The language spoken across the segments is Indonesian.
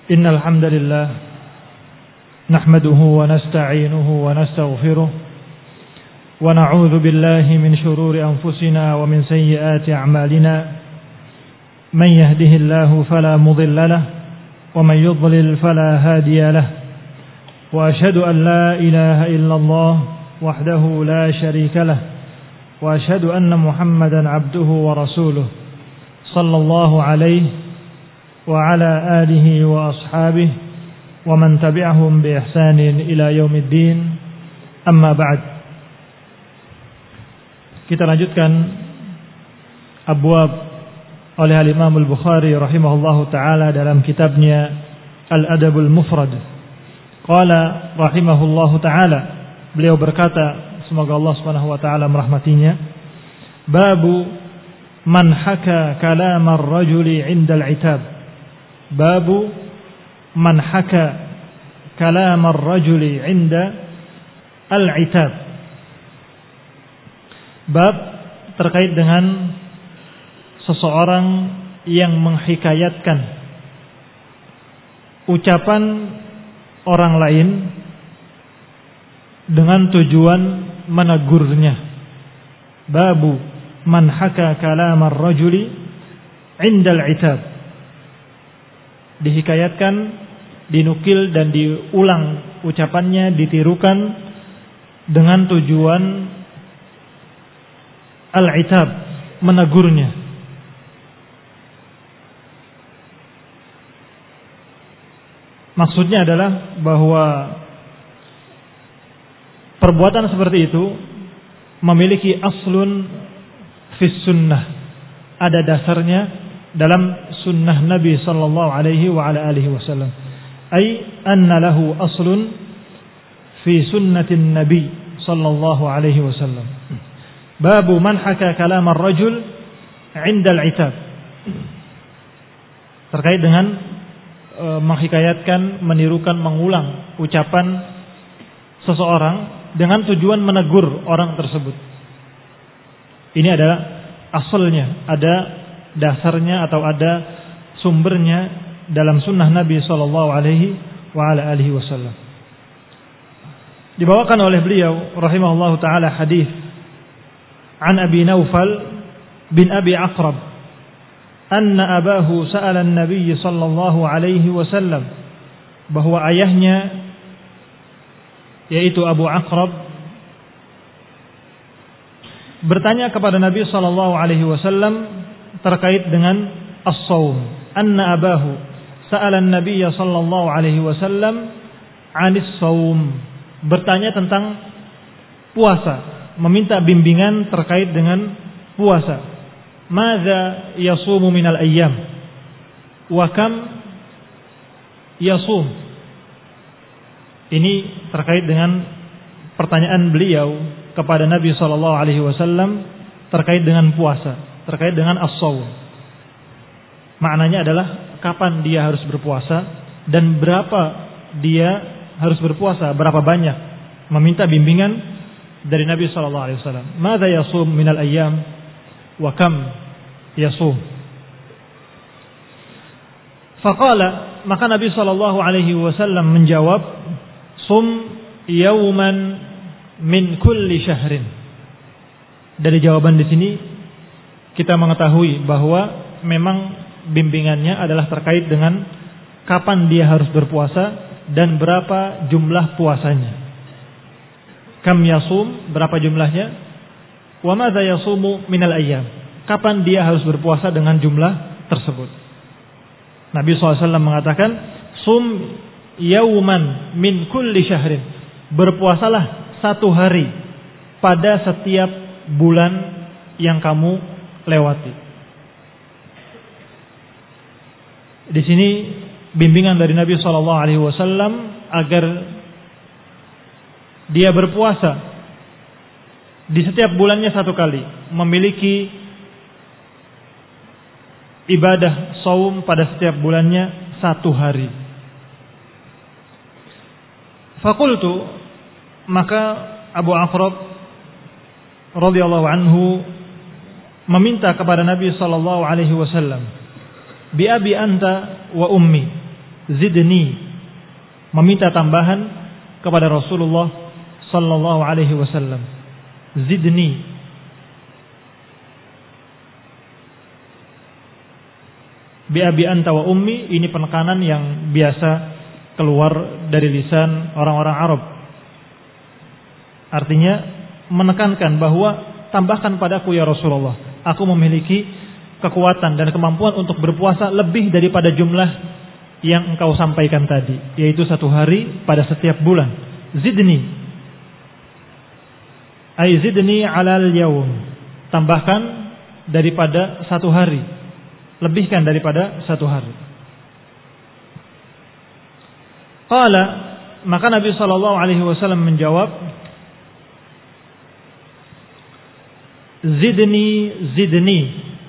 إن الحمد لله نحمده ونستعينه ونستغفره ونعوذ بالله من شرور أنفسنا ومن سيئات أعمالنا من يهده الله فلا مضل له ومن يضلل فلا هادي له وأشهد أن لا إله إلا الله وحده لا شريك له وأشهد أن محمدا عبده ورسوله صلى الله عليه وعلى آله وأصحابه ومن تبعهم بإحسان إلى يوم الدين أما بعد. Kita lanjutkan abwab oleh Al-Imam Al-Bukhari rahimahullahu ta'ala dalam kitabnya Al-Adabul Mufrad. Qala rahimahullahu ta'ala, beliau berkata, semoga Allah subhanahu wa ta'ala merahmatinya, babu man haka kalam ar-rajuli 'inda al-'itab. Babu man haka kalam ar-rajuli 'inda al-'itab. Bab terkait dengan seseorang yang menghikayatkan ucapan orang lain dengan tujuan menegurnya. Babu man haka kalam ar-rajuli 'inda al-'itab. Dihikayatkan, dinukil dan diulang ucapannya, ditirukan dengan tujuan al-'itab, menegurnya. Maksudnya adalah bahwa perbuatan seperti itu memiliki aslun fis sunnah, ada dasarnya dalam sunnah Nabi sallallahu alaihi wa ala alihi wasallam. Ay anna lahu aslun fi sunnatin Nabi sallallahu alaihi wasallam. Babu man haka kalam ar-rajul 'inda al-'itab. Terkait dengan menghikayatkan, menirukan, mengulang ucapan seseorang dengan tujuan menegur orang tersebut. Ini adalah asalnya, ada dasarnya atau ada sumbernya dalam sunnah Nabi sallallahu alaihi wa ala alihi wasallam. Dibawakan oleh beliau rahimahullahu taala hadis an Abi Naufal bin Abi Aqrab anna abahu sa'ala an-nabiy sallallahu alaihi wasallam, bahwa ayahnya yaitu Abu Aqrab bertanya kepada Nabi sallallahu alaihi wasallam terkait dengan as-shaum. Anna abahu sa'ala an-nabiy sallallahu alaihi wasallam 'anis shaum, bertanya tentang puasa, meminta bimbingan terkait dengan puasa. Madza yasumu minal ayyam wa kam yasum. Ini terkait dengan pertanyaan beliau kepada Nabi sallallahu alaihi wasallam terkait dengan puasa, terkait dengan as-shaum. Maknanya adalah kapan dia harus berpuasa dan berapa dia harus berpuasa, berapa banyak. Meminta bimbingan dari Nabi sallallahu alaihi wasallam. Madza yasum minal ayyam wa kam yasum. Faqala, maka Nabi sallallahu alaihi wasallam menjawab, sum yawman min kulli syahrin. Dari jawaban di sini kita mengetahui bahwa memang bimbingannya adalah terkait dengan kapan dia harus berpuasa dan berapa jumlah puasanya. Kam yasum, berapa jumlahnya? Wa madza yasumu minal ayyam, kapan dia harus berpuasa dengan jumlah tersebut. Nabi SAW mengatakan, sum yawman min kulli syahrin, berpuasalah satu hari pada setiap bulan yang kamu lewati. Di sini bimbingan dari Nabi sallallahu alaihi wasallam agar dia berpuasa di setiap bulannya satu kali, memiliki ibadah saum pada setiap bulannya satu hari. Faqultu, maka Abu Aqrab radhiyallahu anhu meminta kepada Nabi sallallahu alaihi wasallam, bi abi anta wa ummi, zidni, meminta tambahan kepada Rasulullah sallallahu alaihi wasallam. Zidni. Bi abi anta wa ummi, ini penekanan yang biasa keluar dari lisan orang-orang Arab. Artinya menekankan bahwa tambahkan padaku ya Rasulullah, aku memiliki kekuatan dan kemampuan untuk berpuasa lebih daripada jumlah yang engkau sampaikan tadi, yaitu 1 hari pada setiap bulan. Zidni, ay zidni alal yaum, tambahkan daripada 1 hari, lebihkan daripada 1 hari. Qala, maka Nabi sallallahu alaihi wasallam menjawab, zidni, zidni,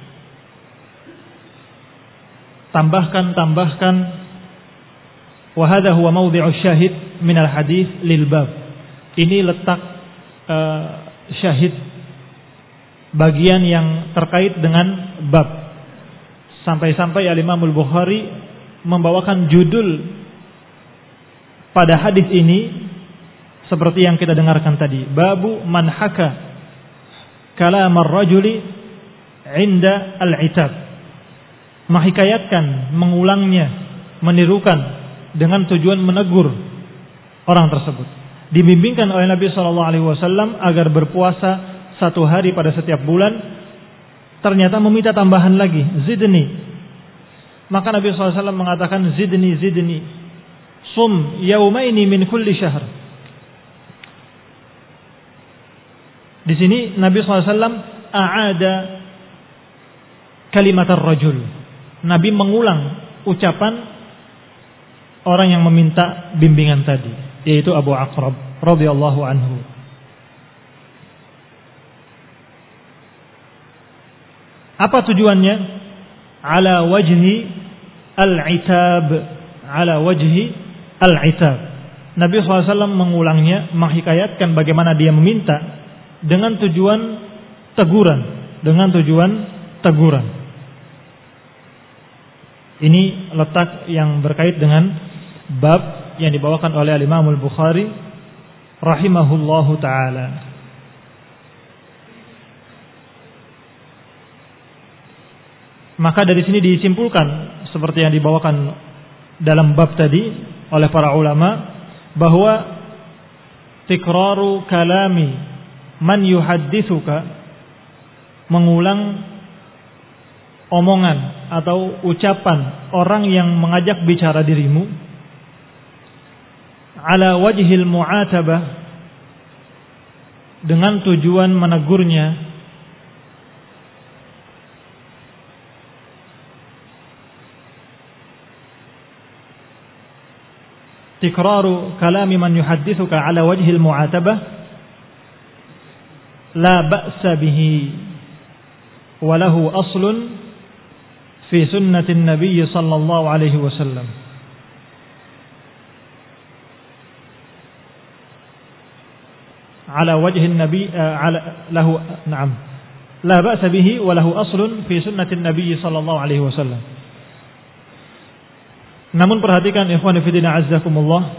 tambahkan, tambahkan. Wa hadha huwa mawdhi'u syahid min al-hadits lil bab. Ini letak syahid, bagian yang terkait dengan bab. Sampai-sampai Al-Imam Al-Bukhari membawakan judul pada hadis ini seperti yang kita dengarkan tadi, babu man haka kalam ar-rajuli 'inda al-'itab. Menghikayatkan, mengulangnya, menirukan dengan tujuan menegur orang tersebut. Dibimbingkan oleh Nabi SAW agar berpuasa 1 hari pada setiap bulan. Ternyata meminta tambahan lagi, zidni. Maka Nabi SAW mengatakan, zidni, zidni, sum yaumaini min kulli syahr. Di sini Nabi SAW a'ada kalimat ar-rajul. Nabi mengulang ucapan orang yang meminta bimbingan tadi, yaitu Abu Aqrab radhiyallahu anhu. Apa tujuannya? Ala wajhi al-itab, ala wajhi al-itab. Nabi SAW mengulangnya, menghikayatkan bagaimana dia meminta dengan tujuan teguran, dengan tujuan teguran. Ini letak yang berkait dengan bab yang dibawakan oleh Al-Imam Al-Bukhari rahimahullahu taala. Maka dari sini disimpulkan seperti yang dibawakan dalam bab tadi oleh para ulama, bahwa tikraru kalami man yuhadditsuka, mengulang omongan atau ucapan orang yang mengajak bicara dirimu, ala wajhil mu'atabah, dengan tujuan menegurnya, tikraru kalami man yuhadditsuka ala wajhil mu'atabah la ba'sa bihi wa lahu aslun fi sunnatin nabiy sallallahu alaihi wasallam. Ala wajhin nabi ala lahu na'am la ba'sa bihi wa lahu aslun fi sunnatin nabiy sallallahu alaihi wasallam. Namun perhatikan ikhwan fillah azzakumullah,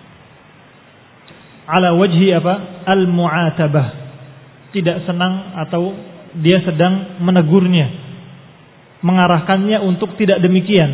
ala wajhi apa? Al-mu'atabah, tidak senang atau dia sedang menegurnya, mengarahkannya untuk tidak demikian.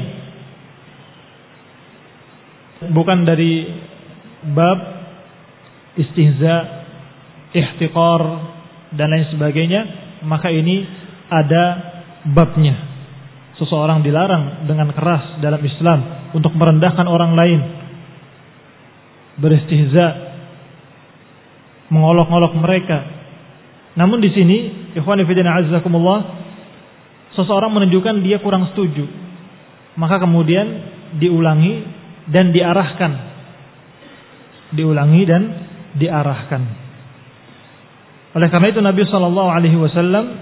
Bukan dari bab istihza, ihtiqar dan lain sebagainya, maka ini ada babnya. Seseorang dilarang dengan keras dalam Islam untuk merendahkan orang lain, beristihza, mengolok-olok mereka. Namun di sini, ikhwan fillah azzakumullah, seseorang menunjukkan dia kurang setuju, maka kemudian diulangi dan diarahkan, diulangi dan diarahkan. Oleh karena itu Nabi sallallahu alaihi wasallam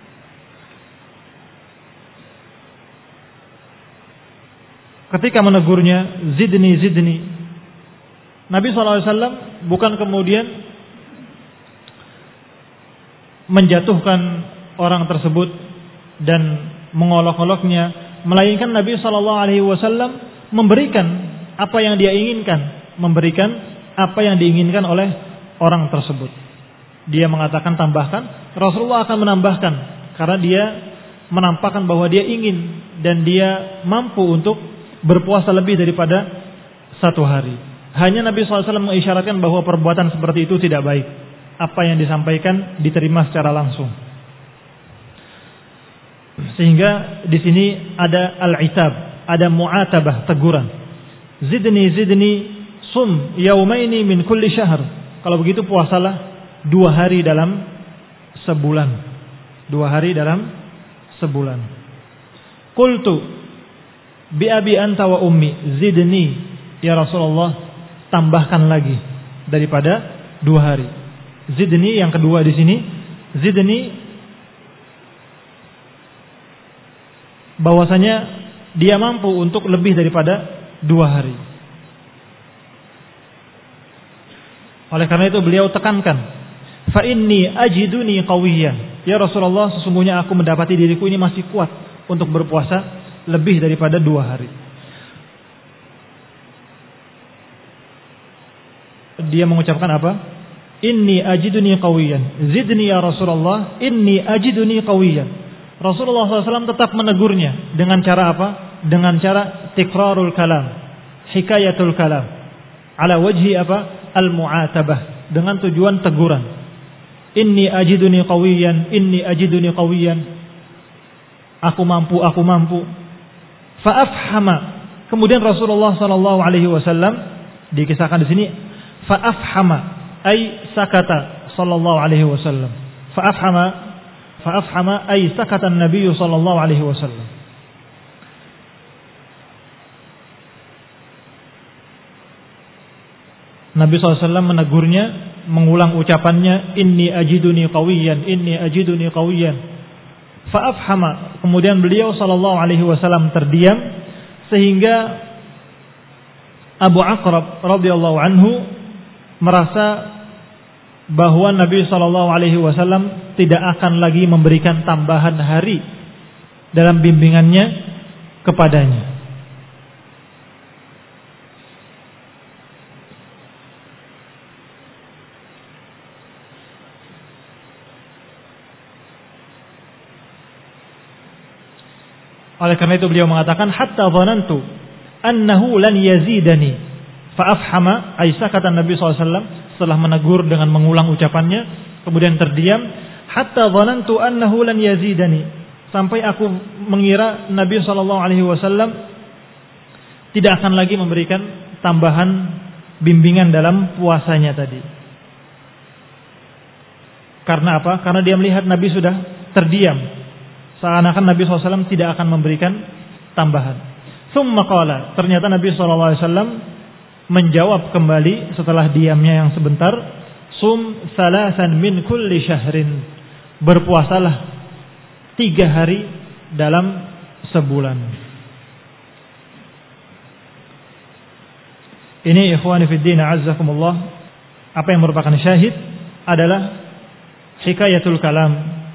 ketika menegurnya, zidni, zidni, Nabi SAW bukan kemudian menjatuhkan orang tersebut dan mengolok-oloknya, melainkan Nabi SAW memberikan apa yang dia inginkan, memberikan apa yang diinginkan oleh orang tersebut. Dia mengatakan tambahkan, Rasulullah akan menambahkan karena dia menampakkan bahwa dia ingin dan dia mampu untuk berpuasa lebih daripada 1 hari. Hanya Nabi SAW mengisyaratkan bahwa perbuatan seperti itu tidak baik. Apa yang disampaikan diterima secara langsung. Sehingga di sini ada al-itab, ada mu'atabah, teguran. Zidni sum yaumaini min kulli syahr. Kalau begitu puasalah 2 hari dalam sebulan. 2 hari dalam sebulan. Qultu bi abi anta wa ummi zidni ya Rasulullah, tambahkan lagi daripada 2 hari. Zidni yang kedua di sini, zidni bahwasanya dia mampu untuk lebih daripada 2 hari. Oleh karena itu beliau tekankan, fa inni ajiduni qawiyan. Ya Rasulullah, sesungguhnya aku mendapati diriku ini masih kuat untuk berpuasa lebih daripada 2 hari. Dia mengucapkan apa? Inni ajiduni qawiyan. Zidni ya Rasulullah, inni ajiduni qawiyan. Rasulullah SAW tetap menegurnya dengan cara apa? Dengan cara tikrarul kalam, hikayatul kalam, ala wajhi apa? Al-mu'atabah, dengan tujuan teguran. Inni ajiduni qawiyan, inni ajiduni qawiyan. Aku mampu, aku mampu. Fa'afhama. Kemudian Rasulullah SAW dikisahkan di sini, fa'afhama, ay sakata sallallahu alaihi wasallam. Fa'afhama ay sakata Nabi sallallahu alaihi wasallam. Nabi SAW menegurnya, mengulang ucapannya, inni ajiduni qawiyan, inni ajiduni qawiyan. Fa'afhama. Kemudian beliau sallallahu alaihi wasallam terdiam sehingga Abu Aqrab radhiyallahu anhu merasa bahwa Nabi sallallahu alaihi wasallam tidak akan lagi memberikan tambahan hari dalam bimbingannya kepadanya. Oleh karena itu beliau mengatakan, hatta dhanantu annahu lan yazidani. Fa'afhama, Aisyah kata Nabi SAW setelah menegur dengan mengulang ucapannya, kemudian terdiam. Hatta dhanantu annahu lan yazidani, sampai aku mengira Nabi SAW tidak akan lagi memberikan tambahan bimbingan dalam puasanya tadi. Karena apa? Karena dia melihat Nabi sudah terdiam, seakan-akan Nabi SAW tidak akan memberikan tambahan. Tsumma qala, ternyata Nabi SAW menjawab kembali setelah diamnya yang sebentar, sum salasan min kulli syahrin, berpuasalah 3 hari dalam sebulan. Ini ikhwani fid din azzakumullah, apa yang merupakan syahid adalah hikayatul kalam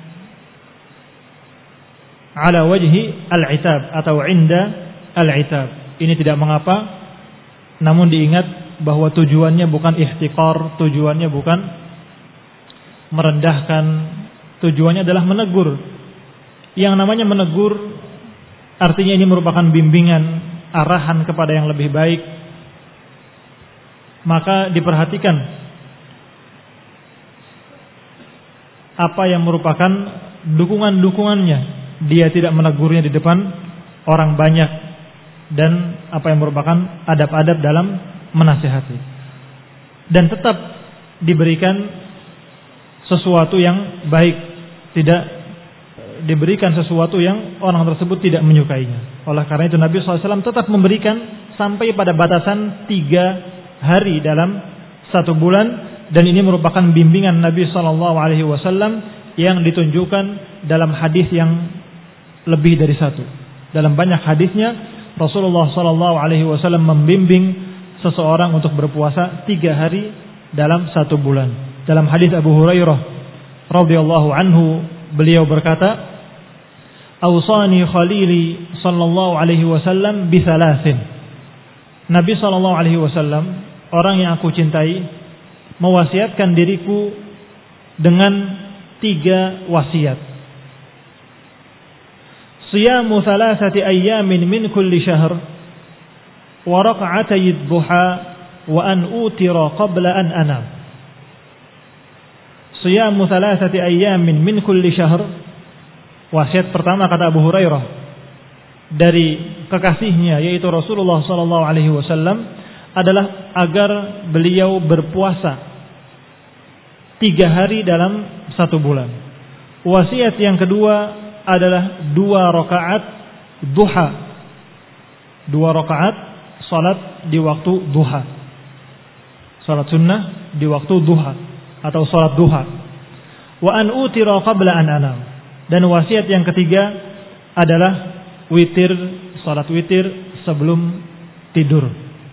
ala wajhi al-itab atau inda al-itab. Ini tidak mengapa, namun diingat bahwa tujuannya bukan ihtiqar, tujuannya bukan merendahkan, tujuannya adalah menegur. Yang namanya menegur artinya ini merupakan bimbingan, arahan kepada yang lebih baik. Maka diperhatikan apa yang merupakan dukungan-dukungannya. Dia tidak menegurnya di depan orang banyak, dan apa yang merupakan adab-adab dalam menasihati. Dan tetap diberikan sesuatu yang baik, tidak diberikan sesuatu yang orang tersebut tidak menyukainya. Oleh karena itu Nabi SAW tetap memberikan sampai pada batasan 3 hari dalam 1 bulan, dan ini merupakan bimbingan Nabi SAW yang ditunjukkan dalam hadis yang lebih dari 1. Dalam banyak hadisnya Rasulullah SAW membimbing seseorang untuk berpuasa 3 hari dalam 1 bulan. Dalam hadis Abu Hurairah radhiyallahu anhu, beliau berkata, "Awsani khalili sallallahu alaihi wasallam bi thalathin." Nabi SAW, orang yang aku cintai, mewasiatkan diriku dengan 3 wasiat. Siyamu 3 ayyamin min kulli syahr wa rak'atay ad-duha wa an utira qabla an anam. Siyamu 3 ayyamin min kulli syahr. Wasiat pertama, kata Abu Hurairah, dari kekasihnya yaitu Rasulullah SAW, adalah agar beliau berpuasa 3 hari dalam 1 bulan. Wasiat yang kedua adalah 2 rakaat duha, 2 rakaat salat di waktu duha, salat sunnah di waktu duha atau salat duha. Wa an utira qabla an anam. Dan wasiat yang ketiga adalah witir, salat witir sebelum tidur.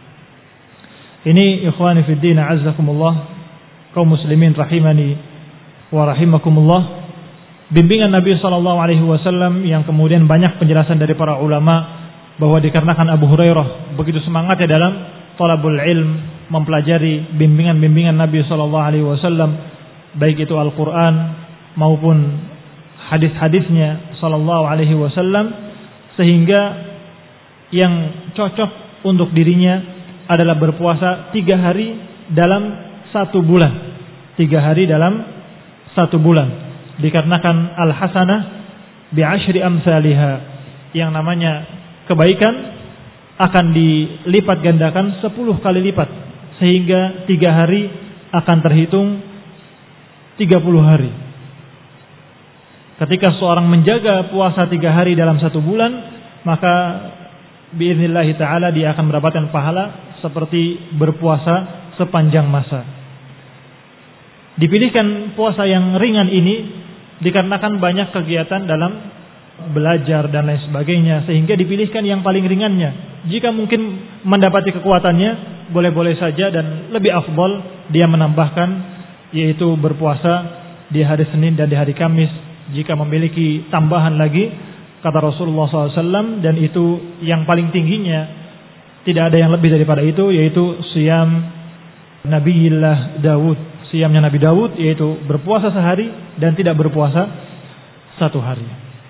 Ini ikhwani fid din, a'azzakumullah, kaum muslimin rahimani wa rahimakumullah, bimbingan Nabi SAW yang kemudian banyak penjelasan dari para ulama bahwa dikarenakan Abu Hurairah begitu semangatnya dalam talabul ilm, mempelajari bimbingan-bimbingan Nabi SAW, baik itu Al-Quran maupun hadis-hadisnya SAW, sehingga yang cocok untuk dirinya adalah berpuasa 3 hari dalam 1 bulan. 3 hari dalam 1 bulan. Dikarenakan al-hasanah bi'ashri amsalihha, yang namanya kebaikan akan dilipat gandakan 10 kali lipat, sehingga 3 hari akan terhitung 30 hari. Ketika seorang menjaga puasa 3 hari dalam 1 bulan, maka biiznillah ta'ala dia akan mendapatkan pahala seperti berpuasa sepanjang masa. Dipilihkan puasa yang ringan ini dikarenakan banyak kegiatan dalam belajar dan lain sebagainya, sehingga dipilihkan yang paling ringannya. Jika mungkin mendapati kekuatannya, boleh-boleh saja, dan lebih afdal dia menambahkan, yaitu berpuasa di hari Senin dan di hari Kamis jika memiliki tambahan lagi, kata Rasulullah SAW, dan itu yang paling tingginya, tidak ada yang lebih daripada itu, yaitu siyam Nabiillah Daud, siyamnya Nabi Daud, yaitu berpuasa sehari dan tidak berpuasa 1 hari.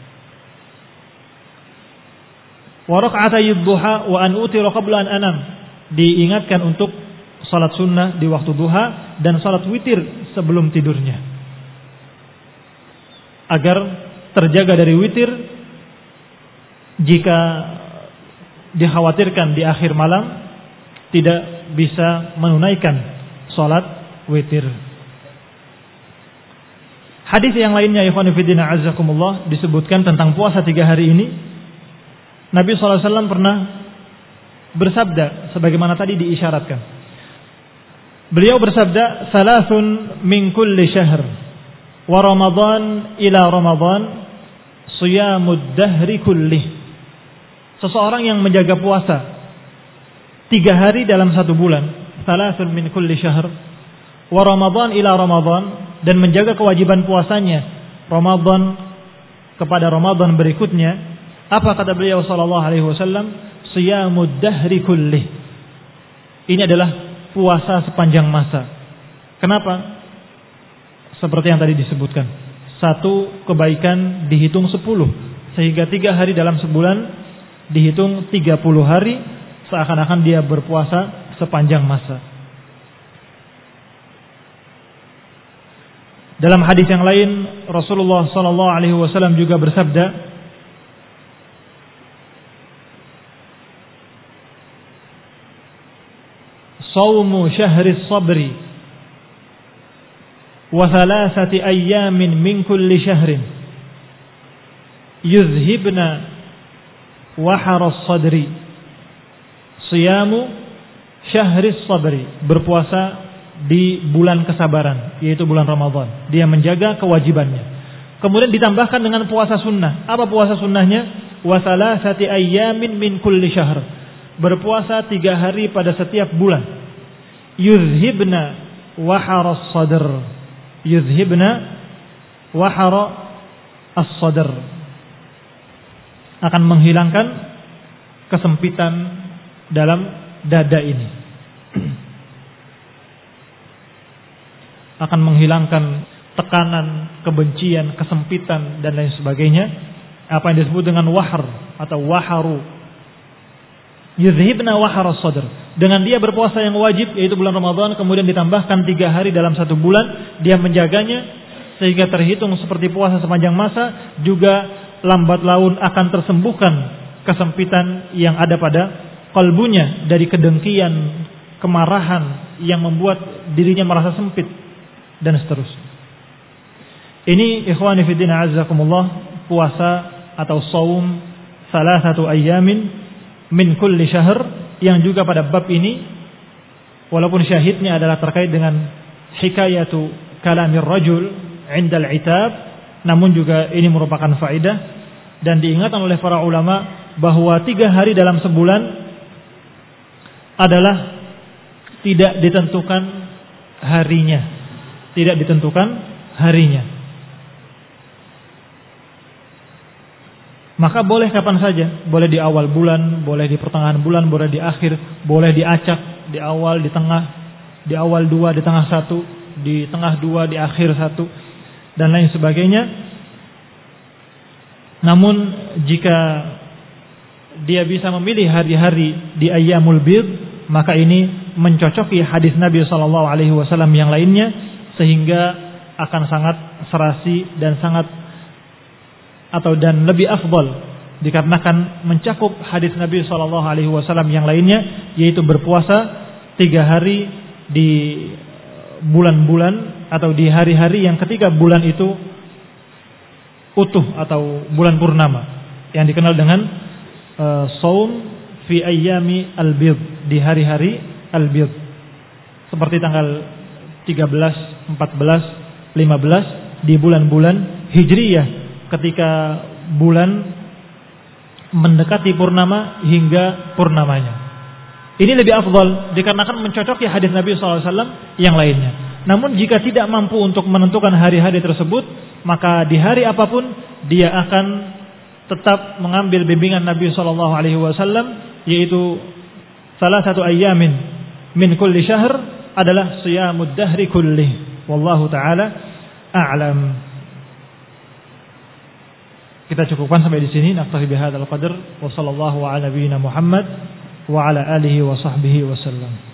Wa rak'atay duha wa an utira qabla an anam, diingatkan untuk salat sunnah di waktu duha dan salat witir sebelum tidurnya, agar terjaga dari witir jika dikhawatirkan di akhir malam tidak bisa menunaikan salat witir. Hadis yang lainnya, ikhwan fillah azzakumullah, disebutkan tentang puasa 3 hari ini. Nabi SAW pernah bersabda sebagaimana tadi diisyaratkan. Beliau bersabda, "Salasun min kulli syahr wa Ramadan ila Ramadan siyamud dahri kullih." Seseorang yang menjaga puasa 3 hari dalam 1 bulan, salasun min kulli syahr wa Ramadan ila Ramadan, dan menjaga kewajiban puasanya Ramadan kepada Ramadan berikutnya. Apa kata beliau sallallahu alaihi wasallam? Siyamud dahri kullih. Ini adalah puasa sepanjang masa. Kenapa? Seperti yang tadi disebutkan, 1 kebaikan dihitung 10, sehingga 3 hari dalam sebulan dihitung 30 hari, seakan-akan dia berpuasa sepanjang masa. Dalam hadis yang lain, Rasulullah sallallahu alaihi wasallam juga bersabda, "Shaumu syahris sabri wa 3 ayyamin min kulli syahrin yuzhibna waharas sadri." Siyamu syahris sabri, berpuasa di bulan kesabaran, yaitu bulan Ramadan. Dia menjaga kewajibannya. Kemudian ditambahkan dengan puasa sunnah. Apa puasa sunnahnya? Wa 3 ayyamin min kulli syahr, berpuasa 3 hari pada setiap bulan. Yuzhibna waharas sadr, yuzhibna wahara as-sadr, akan menghilangkan kesempitan dalam dada ini. Akan menghilangkan tekanan, kebencian, kesempitan dan lain sebagainya. Apa yang disebut dengan wahr atau waharu. Yuzhibna wahar as-sadr. Dengan dia berpuasa yang wajib yaitu bulan Ramadan, kemudian ditambahkan 3 hari dalam 1 bulan, dia menjaganya sehingga terhitung seperti puasa sepanjang masa, juga lambat laun akan tersembuhkan kesempitan yang ada pada kalbunya dari kedengkian, kemarahan yang membuat dirinya merasa sempit dan seterusnya. Ini ikhwani fi din azzakumullah, puasa atau shaum salasatu ayyamin min kulli syahr, yang juga pada bab ini walaupun syahidnya adalah terkait dengan hikayatu kalamir rajul indal itab, namun juga ini merupakan faedah dan diingatkan oleh para ulama bahwa 3 hari dalam sebulan adalah tidak ditentukan harinya, tidak ditentukan harinya. Maka boleh kapan saja, boleh di awal bulan, boleh di pertengahan bulan, boleh di akhir, boleh diacak di awal, di tengah, di awal 2, di tengah 1, di tengah 2, di akhir 1 dan lain sebagainya. Namun jika dia bisa memilih hari-hari di ayyamul bid, maka ini mencocoki hadis Nabi SAW yang lainnya, sehingga akan sangat serasi dan sangat dan lebih afdal dikarenakan mencakup hadis Nabi SAW yang lainnya, yaitu berpuasa 3 hari di bulan-bulan atau di hari-hari yang ketika bulan itu utuh atau bulan purnama, yang dikenal dengan shaum fi ayyami al-bid, di hari-hari al-bid, seperti tanggal 13, 14, 15 di bulan-bulan hijriyah, ketika bulan mendekati purnama hingga purnamanya. Ini lebih afdal dikarenakan mencocoki hadis Nabi SAW yang lainnya. Namun jika tidak mampu untuk menentukan hari-hari tersebut, maka di hari apapun dia akan tetap mengambil bimbingan Nabi SAW, yaitu salah satu ayyamin min kulli syahr adalah siyamud dahri kullih. Wallahu ta'ala a'lam. Kita cukupkan sampai di sini. Naktafi bihadzal qadar wa sallallahu ala nabiyyina Muhammad wa ala alihi wa sahbihi wasallam.